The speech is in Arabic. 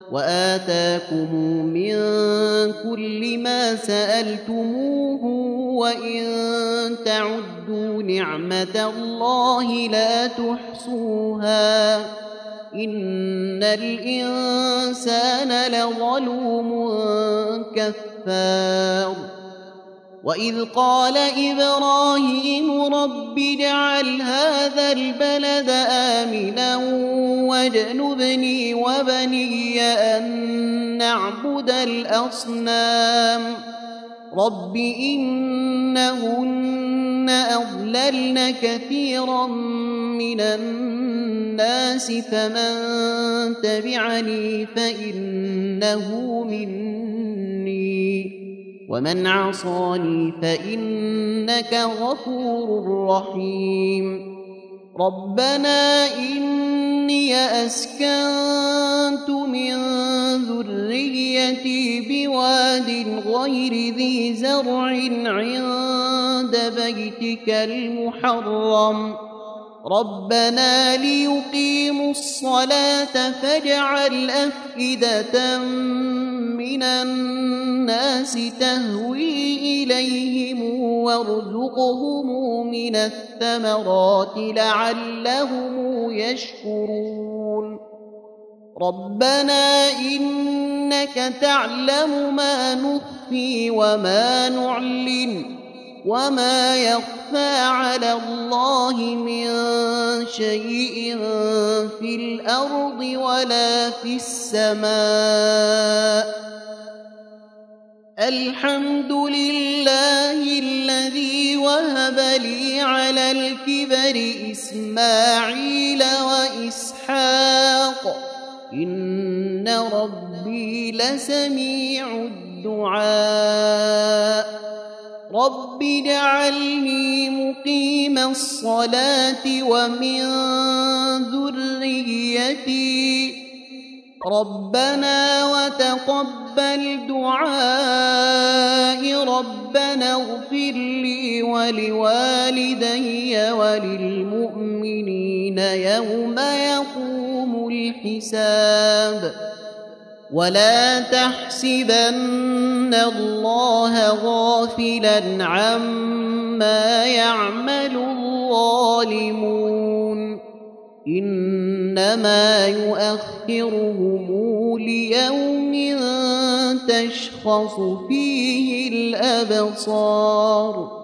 وآتاكم من كل ما سألتموه وإن تعدوا نعمة الله لا تحصوها إن الإنسان لظلوم كفار وإذ قال إبراهيم رب اجعل هذا البلد آمنا واجنبني وبني أن نعبد الأصنام رب إنهن أضللن كثيرا من الناس فمن تبعني فإنه مني ومن عصاني فإنك غفور رحيم ربنا إني أسكنت من ذريتي بواد غير ذي زرع عند بيتك المحرم ربنا ليقيموا الصلاة فاجعل أفئدة من الناس تهوي إليهم وارزقهم من الثمرات لعلهم يشكرون ربنا إنك تعلم ما نخفي وما نعلن وما يخفى على الله من شيء في الأرض ولا في السماء الحمد لله الذي وهب لي على الكبر إسماعيل وإسحاق إن ربي لسميع الدعاء رب اجعلني مقيم الصلاة ومن ذريتي ربنا وتقبل دعائي ربنا اغفر لي ولوالدي وللمؤمنين يوم يقوم الحساب ولا تحسبن الله غافلا عما يعمل الظالمون إنما يؤخرهم ليوم تشخص فيه الأبصار